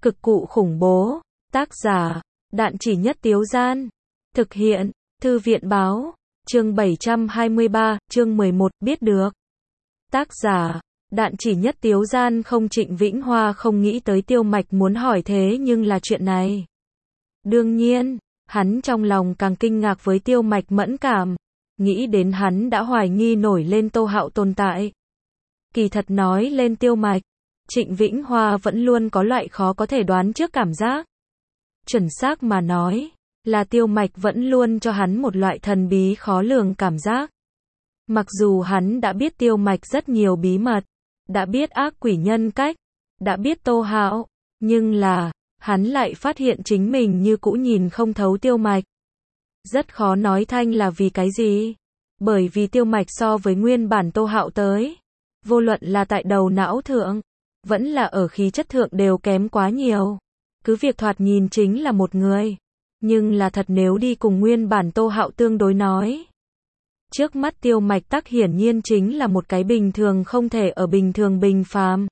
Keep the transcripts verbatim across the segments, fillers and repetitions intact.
Cực cụ khủng bố. Tác giả, Đạn Chỉ Nhất Tiếu Gian. Thực hiện, Thư viện báo. Chương bảy trăm hai mươi ba, chương mười một, biết được. Tác giả, Đạn Chỉ Nhất Tiếu Gian. Không, Trịnh Vĩnh Hoa không nghĩ tới Tiêu Mạch muốn hỏi thế nhưng là chuyện này. Đương nhiên, hắn trong lòng càng kinh ngạc với Tiêu Mạch mẫn cảm. Nghĩ đến hắn đã hoài nghi nổi lên Tô Hạo tồn tại. Kỳ thật nói lên Tiêu Mạch, Trịnh Vĩnh Hoa vẫn luôn có loại khó có thể đoán trước cảm giác. Chuẩn xác mà nói, là Tiêu Mạch vẫn luôn cho hắn một loại thần bí khó lường cảm giác. Mặc dù hắn đã biết Tiêu Mạch rất nhiều bí mật, đã biết ác quỷ nhân cách, đã biết Tô Hạo, nhưng là, hắn lại phát hiện chính mình như cũ nhìn không thấu Tiêu Mạch. Rất khó nói thanh là vì cái gì? Bởi vì Tiêu Mạch so với nguyên bản Tô Hạo tới, vô luận là tại đầu não thượng, vẫn là ở khí chất thượng đều kém quá nhiều. Cứ việc thoạt nhìn chính là một người, nhưng là thật nếu đi cùng nguyên bản Tô Hạo tương đối nói. Trước mắt Tiêu Mạch tắc hiển nhiên chính là một cái bình thường không thể ở bình thường bình phàm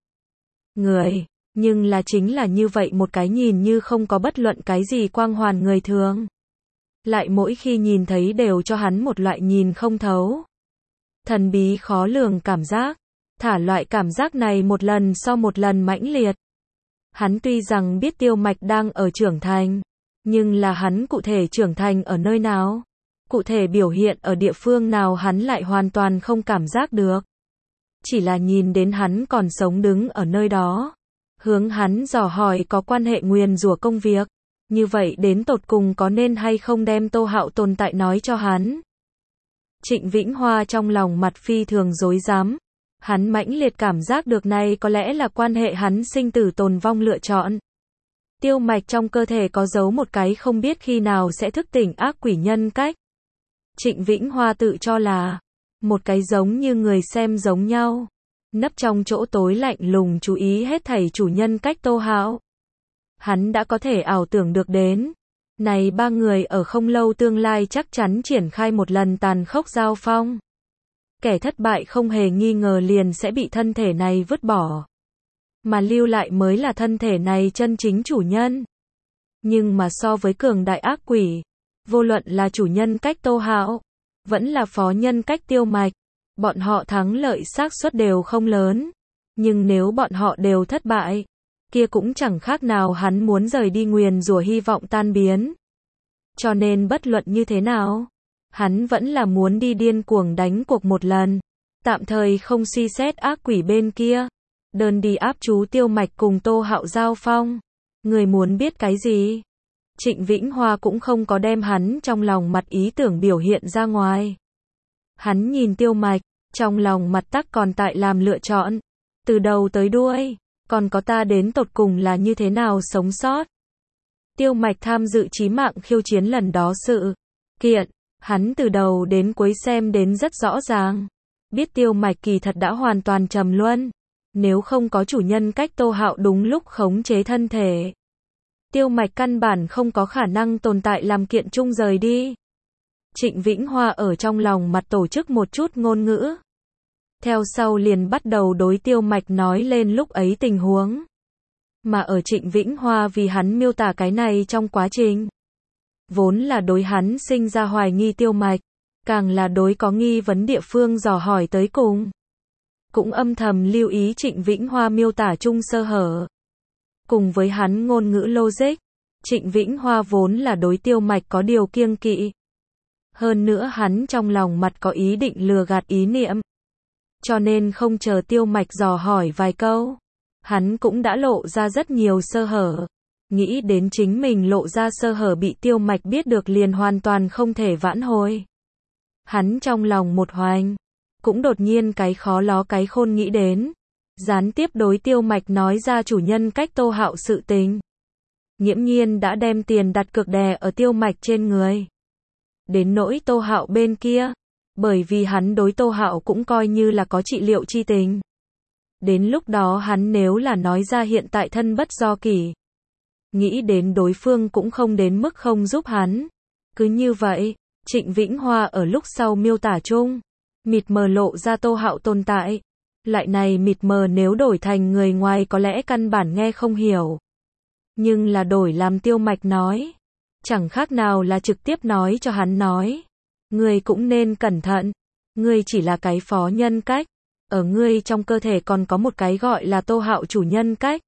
người, nhưng là chính là như vậy một cái nhìn như không có bất luận cái gì quang hoàn người thường. Lại mỗi khi nhìn thấy đều cho hắn một loại nhìn không thấu, thần bí khó lường cảm giác. Thả loại cảm giác này một lần so một lần mãnh liệt. Hắn tuy rằng biết Tiêu Mạch đang ở trưởng thành, nhưng là hắn cụ thể trưởng thành ở nơi nào, cụ thể biểu hiện ở địa phương nào hắn lại hoàn toàn không cảm giác được. Chỉ là nhìn đến hắn còn sống đứng ở nơi đó, hướng hắn dò hỏi có quan hệ nguyền rủa công việc, như vậy đến tột cùng có nên hay không đem Tô Hạo tồn tại nói cho hắn. Trịnh Vĩnh Hoa trong lòng mặt phi thường rối rắm. Hắn mãnh liệt cảm giác được này có lẽ là quan hệ hắn sinh tử tồn vong lựa chọn. Tiêu Mạch trong cơ thể có giấu một cái không biết khi nào sẽ thức tỉnh ác quỷ nhân cách. Trịnh Vĩnh Hoa tự cho là một cái giống như người xem giống nhau, nấp trong chỗ tối lạnh lùng chú ý hết thảy chủ nhân cách Tô Hạo. Hắn đã có thể ảo tưởng được đến, này ba người ở không lâu tương lai chắc chắn triển khai một lần tàn khốc giao phong. Kẻ thất bại không hề nghi ngờ liền sẽ bị thân thể này vứt bỏ, mà lưu lại mới là thân thể này chân chính chủ nhân. Nhưng mà so với cường đại ác quỷ, vô luận là chủ nhân cách Tô Hạo, vẫn là phó nhân cách Tiêu Mạch, bọn họ thắng lợi xác suất đều không lớn. Nhưng nếu bọn họ đều thất bại, kia cũng chẳng khác nào hắn muốn rời đi nguyền rủa hy vọng tan biến. Cho nên bất luận như thế nào, hắn vẫn là muốn đi điên cuồng đánh cuộc một lần, tạm thời không suy xét ác quỷ bên kia, đơn đi áp chú Tiêu Mạch cùng Tô Hạo giao phong. Người muốn biết cái gì? Trịnh Vĩnh Hoa cũng không có đem hắn trong lòng mặt ý tưởng biểu hiện ra ngoài. Hắn nhìn Tiêu Mạch, trong lòng mặt tắc còn tại làm lựa chọn, từ đầu tới đuôi, còn có ta đến tột cùng là như thế nào sống sót. Tiêu Mạch tham dự chí mạng khiêu chiến lần đó sự kiện, hắn từ đầu đến cuối xem đến rất rõ ràng, biết Tiêu Mạch kỳ thật đã hoàn toàn trầm luân, nếu không có chủ nhân cách Tô Hạo đúng lúc khống chế thân thể, Tiêu Mạch căn bản không có khả năng tồn tại làm kiện chung rời đi. Trịnh Vĩnh Hoa ở trong lòng mặt tổ chức một chút ngôn ngữ, theo sau liền bắt đầu đối Tiêu Mạch nói lên lúc ấy tình huống, mà ở Trịnh Vĩnh Hoa vì hắn miêu tả cái này trong quá trình, vốn là đối hắn sinh ra hoài nghi Tiêu Mạch, càng là đối có nghi vấn địa phương dò hỏi tới cùng. Cũng âm thầm lưu ý Trịnh Vĩnh Hoa miêu tả chung sơ hở. Cùng với hắn ngôn ngữ logic, Trịnh Vĩnh Hoa vốn là đối Tiêu Mạch có điều kiêng kỵ. Hơn nữa hắn trong lòng mặt có ý định lừa gạt ý niệm. Cho nên không chờ Tiêu Mạch dò hỏi vài câu, hắn cũng đã lộ ra rất nhiều sơ hở. Nghĩ đến chính mình lộ ra sơ hở bị Tiêu Mạch biết được liền hoàn toàn không thể vãn hồi. Hắn trong lòng một hoành, cũng đột nhiên cái khó ló cái khôn nghĩ đến, gián tiếp đối Tiêu Mạch nói ra chủ nhân cách Tô Hạo sự tình. Nghiễm nhiên đã đem tiền đặt cược đè ở Tiêu Mạch trên người. Đến nỗi Tô Hạo bên kia, bởi vì hắn đối Tô Hạo cũng coi như là có trị liệu chi tình. Đến lúc đó hắn nếu là nói ra hiện tại thân bất do kỷ, nghĩ đến đối phương cũng không đến mức không giúp hắn. Cứ như vậy, Trịnh Vĩnh Hoa ở lúc sau miêu tả chung, mịt mờ lộ ra Tô Hạo tồn tại. Lại này mịt mờ nếu đổi thành người ngoài có lẽ căn bản nghe không hiểu. Nhưng là đổi làm Tiêu Mạch nói. Chẳng khác nào là trực tiếp nói cho hắn nói. Ngươi cũng nên cẩn thận. Ngươi chỉ là cái phó nhân cách. Ở ngươi trong cơ thể còn có một cái gọi là Tô Hạo chủ nhân cách.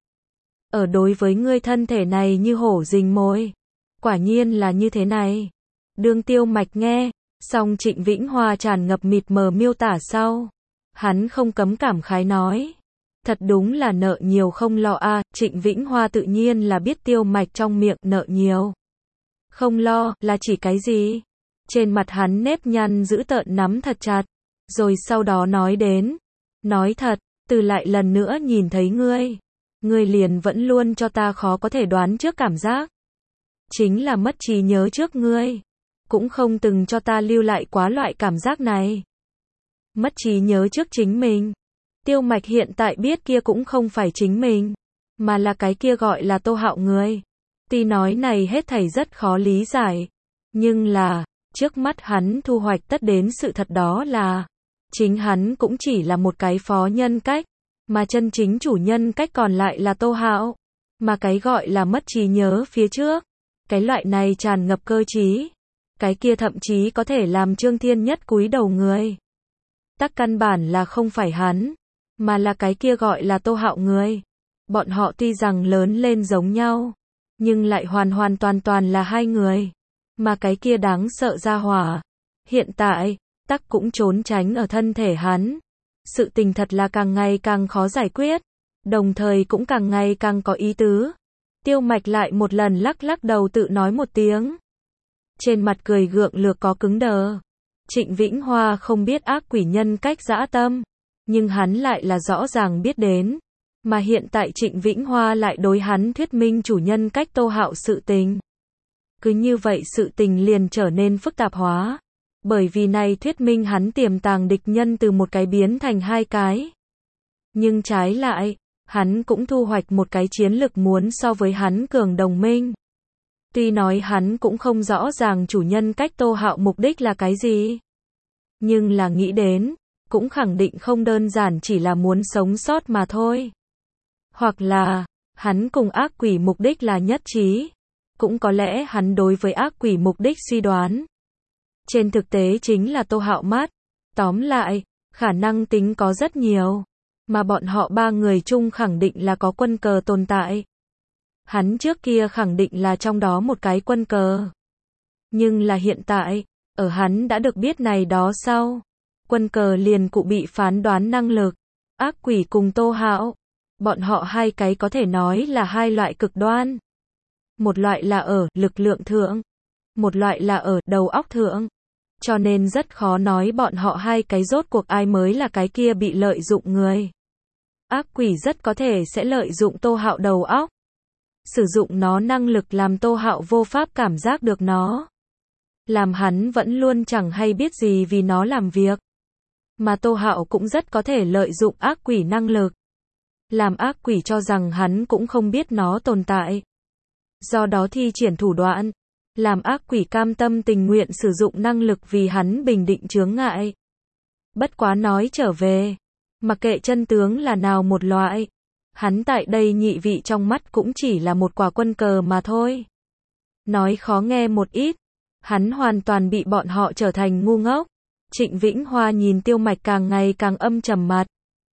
Ở đối với ngươi thân thể này như hổ rình mồi. Quả nhiên là như thế này. Đương Tiêu Mạch nghe, song Trịnh Vĩnh Hoa tràn ngập mịt mờ miêu tả sau. Hắn không cấm cảm khái nói. Thật đúng là nợ nhiều không lo a. À, Trịnh Vĩnh Hoa tự nhiên là biết Tiêu Mạch trong miệng nợ nhiều. Không lo, là chỉ cái gì? Trên mặt hắn nếp nhăn dữ tợn nắm thật chặt. Rồi sau đó nói đến. Nói thật, từ lại lần nữa nhìn thấy ngươi. Ngươi liền vẫn luôn cho ta khó có thể đoán trước cảm giác. Chính là mất trí nhớ trước ngươi. Cũng không từng cho ta lưu lại quá loại cảm giác này. Mất trí nhớ trước chính mình. Tiêu Mạch hiện tại biết kia cũng không phải chính mình. Mà là cái kia gọi là Tô Hạo người. Tuy nói này hết thảy rất khó lý giải. Nhưng là, trước mắt hắn thu hoạch tất đến sự thật đó là. Chính hắn cũng chỉ là một cái phó nhân cách. Mà chân chính chủ nhân cách còn lại là Tô Hạo. Mà cái gọi là mất trí nhớ phía trước. Cái loại này tràn ngập cơ trí. Cái kia thậm chí có thể làm Trương Thiên Nhất cúi đầu người. Tắc căn bản là không phải hắn. Mà là cái kia gọi là Tô Hạo người. Bọn họ tuy rằng lớn lên giống nhau. Nhưng lại hoàn hoàn toàn toàn là hai người. Mà cái kia đáng sợ ra hỏa. Hiện tại, tắc cũng trốn tránh ở thân thể hắn. Sự tình thật là càng ngày càng khó giải quyết. Đồng thời cũng càng ngày càng có ý tứ. Tiêu Mạch lại một lần lắc lắc đầu tự nói một tiếng. Trên mặt cười gượng lược có cứng đờ. Trịnh Vĩnh Hoa không biết ác quỷ nhân cách dã tâm. Nhưng hắn lại là rõ ràng biết đến. Mà hiện tại Trịnh Vĩnh Hoa lại đối hắn thuyết minh chủ nhân cách Tô Hạo sự tình. Cứ như vậy sự tình liền trở nên phức tạp hóa. Bởi vì này thuyết minh hắn tiềm tàng địch nhân từ một cái biến thành hai cái. Nhưng trái lại, hắn cũng thu hoạch một cái chiến lực muốn so với hắn cường đồng minh. Tuy nói hắn cũng không rõ ràng chủ nhân cách Tô Hạo mục đích là cái gì. Nhưng là nghĩ đến, cũng khẳng định không đơn giản chỉ là muốn sống sót mà thôi. Hoặc là, hắn cùng ác quỷ mục đích là nhất trí. Cũng có lẽ hắn đối với ác quỷ mục đích suy đoán. Trên thực tế chính là Tô Hạo mắt. Tóm lại, khả năng tính có rất nhiều. Mà bọn họ ba người chung khẳng định là có quân cờ tồn tại. Hắn trước kia khẳng định là trong đó một cái quân cờ. Nhưng là hiện tại, ở hắn đã được biết này đó sau. Quân cờ liền cụ bị phán đoán năng lực. Ác quỷ cùng Tô Hạo. Bọn họ hai cái có thể nói là hai loại cực đoan. Một loại là ở lực lượng thượng. Một loại là ở đầu óc thượng. Cho nên rất khó nói bọn họ hai cái rốt cuộc ai mới là cái kia bị lợi dụng người. Ác quỷ rất có thể sẽ lợi dụng Tô Hạo đầu óc. Sử dụng nó năng lực làm Tô Hạo vô pháp cảm giác được nó. Làm hắn vẫn luôn chẳng hay biết gì vì nó làm việc. Mà Tô Hạo cũng rất có thể lợi dụng ác quỷ năng lực. Làm ác quỷ cho rằng hắn cũng không biết nó tồn tại. Do đó thi triển thủ đoạn. Làm ác quỷ cam tâm tình nguyện sử dụng năng lực vì hắn bình định chướng ngại. Bất quá nói trở về. Mặc kệ chân tướng là nào một loại. Hắn tại đây nhị vị trong mắt cũng chỉ là một quả quân cờ mà thôi. Nói khó nghe một ít. Hắn hoàn toàn bị bọn họ trở thành ngu ngốc. Trịnh Vĩnh Hoa nhìn Tiêu Mạch càng ngày càng âm trầm mặt.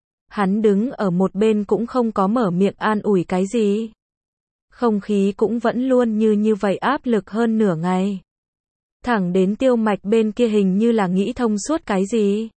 Hắn đứng ở một bên cũng không có mở miệng an ủi cái gì. Không khí cũng vẫn luôn như như vậy áp lực hơn nửa ngày. Thẳng đến Tiêu Mạch bên kia hình như là nghĩ thông suốt cái gì.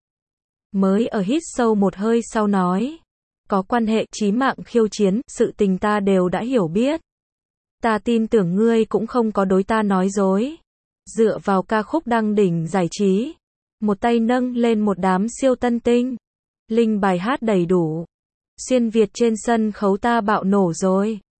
Mới ở hít sâu một hơi sau nói. Có quan hệ chí mạng khiêu chiến, sự tình ta đều đã hiểu biết. Ta tin tưởng ngươi cũng không có đối ta nói dối. Dựa vào ca khúc đăng đỉnh giải trí. Một tay nâng lên một đám siêu tân tinh. Linh bài hát đầy đủ. Xuyên Việt trên sân khấu ta bạo nổ rồi.